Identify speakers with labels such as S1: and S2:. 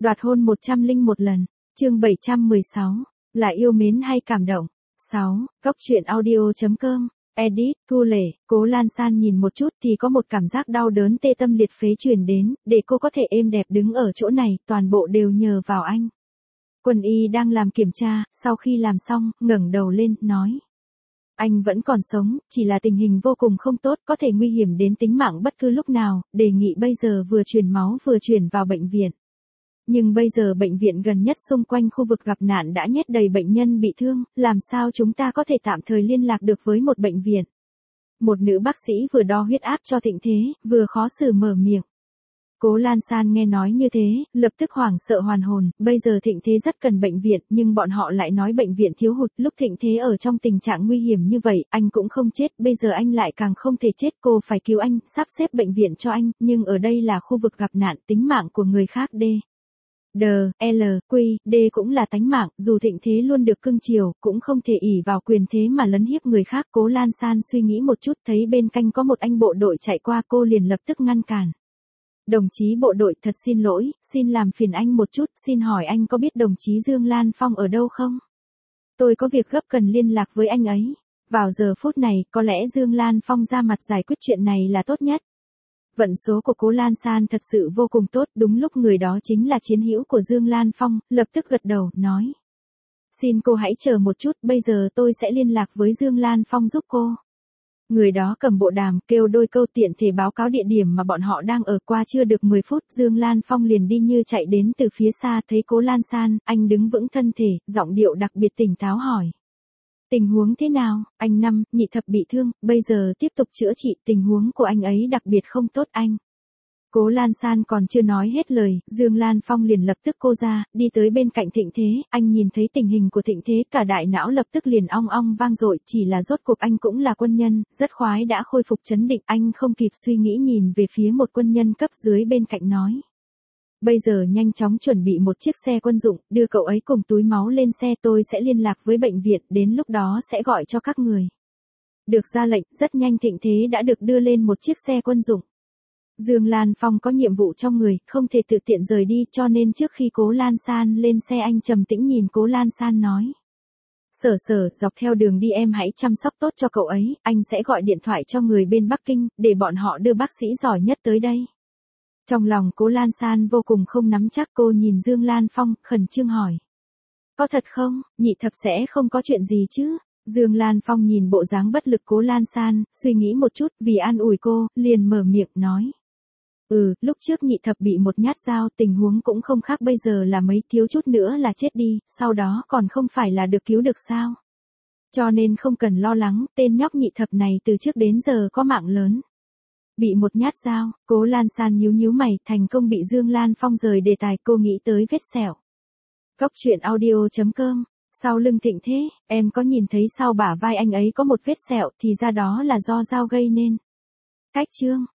S1: Đoạt hôn 101 lần. Chương 716. Là yêu mến hay cảm động? 6. Góc truyện audio.com. Edit, Thu Lệ. Cố Lan San nhìn một chút thì có một cảm giác đau đớn tê tâm liệt phế truyền đến, để cô có thể êm đẹp đứng ở chỗ này, toàn bộ đều nhờ vào anh. Quân y đang làm kiểm tra, sau khi làm xong, ngẩng đầu lên, nói. Anh vẫn còn sống, chỉ là tình hình vô cùng không tốt, có thể nguy hiểm đến tính mạng bất cứ lúc nào, đề nghị bây giờ vừa truyền máu vừa chuyển vào bệnh viện. Nhưng bây giờ bệnh viện gần nhất xung quanh khu vực gặp nạn đã nhét đầy bệnh nhân bị thương, làm sao chúng ta có thể tạm thời liên lạc được với một bệnh viện? Một nữ bác sĩ vừa đo huyết áp cho Thịnh Thế, vừa khó xử mở miệng. Cố Lan San nghe nói như thế, lập tức hoảng sợ hoàn hồn, bây giờ Thịnh Thế rất cần bệnh viện, nhưng bọn họ lại nói bệnh viện thiếu hụt, lúc Thịnh Thế ở trong tình trạng nguy hiểm như vậy, anh cũng không chết, bây giờ anh lại càng không thể chết, cô phải cứu anh, sắp xếp bệnh viện cho anh, nhưng ở đây là khu vực gặp nạn, tính mạng của người khác D cũng là tánh mạng, dù Thịnh Thế luôn được cưng chiều, cũng không thể ỷ vào quyền thế mà lấn hiếp người khác. Cố Lan San suy nghĩ một chút, thấy bên cạnh có một anh bộ đội chạy qua, cô liền lập tức ngăn cản. Đồng chí bộ đội, thật xin lỗi, xin làm phiền anh một chút, xin hỏi anh có biết đồng chí Dương Lan Phong ở đâu không? Tôi có việc gấp cần liên lạc với anh ấy. Vào giờ phút này, có lẽ Dương Lan Phong ra mặt giải quyết chuyện này là tốt nhất. Vận số của Cố Lan San thật sự vô cùng tốt, đúng lúc người đó chính là chiến hữu của Dương Lan Phong, lập tức gật đầu, nói. Xin cô hãy chờ một chút, bây giờ tôi sẽ liên lạc với Dương Lan Phong giúp cô. Người đó cầm bộ đàm, kêu đôi câu tiện thể báo cáo địa điểm mà bọn họ đang ở. Qua chưa được 10 phút, Dương Lan Phong liền đi như chạy đến từ phía xa, thấy Cố Lan San, anh đứng vững thân thể, giọng điệu đặc biệt tỉnh táo hỏi. Tình huống thế nào? Anh Năm, nhị thập bị thương, bây giờ tiếp tục chữa trị, tình huống của anh ấy đặc biệt không tốt anh. Cố Lan San còn chưa nói hết lời, Dương Lan Phong liền lập tức cô ra, đi tới bên cạnh Thịnh Thế, anh nhìn thấy tình hình của Thịnh Thế, cả đại não lập tức liền ong ong vang dội, chỉ là rốt cuộc anh cũng là quân nhân, rất khoái đã khôi phục trấn định, anh không kịp suy nghĩ nhìn về phía một quân nhân cấp dưới bên cạnh nói. Bây giờ nhanh chóng chuẩn bị một chiếc xe quân dụng, đưa cậu ấy cùng túi máu lên xe, tôi sẽ liên lạc với bệnh viện, đến lúc đó sẽ gọi cho các người. Được ra lệnh, rất nhanh Thịnh Thế đã được đưa lên một chiếc xe quân dụng. Dương Lan Phong có nhiệm vụ trong người, không thể tự tiện rời đi, cho nên trước khi Cố Lan San lên xe anh trầm tĩnh nhìn Cố Lan San nói. Sở, dọc theo đường đi em hãy chăm sóc tốt cho cậu ấy, anh sẽ gọi điện thoại cho người bên Bắc Kinh, để bọn họ đưa bác sĩ giỏi nhất tới đây. Trong lòng Cố Lan San vô cùng không nắm chắc, cô nhìn Dương Lan Phong, khẩn trương hỏi. Có thật không, nhị thập sẽ không có chuyện gì chứ? Dương Lan Phong nhìn bộ dáng bất lực Cố Lan San, suy nghĩ một chút, vì an ủi cô, liền mở miệng nói. Lúc trước nhị thập bị một nhát dao, tình huống cũng không khác bây giờ là mấy, thiếu chút nữa là chết đi, sau đó còn không phải là được cứu được sao? Cho nên không cần lo lắng, tên nhóc nhị thập này từ trước đến giờ có mạng lớn. Bị một nhát dao, Cố Lan San nhíu mày, thành công bị Dương Lan Phong rời đề tài, cô nghĩ tới vết sẹo. Góc truyện audio.com. Sau lưng Thịnh Thế, em có nhìn thấy sau bả vai anh ấy có một vết sẹo, thì ra đó là do dao gây nên. Cách chương.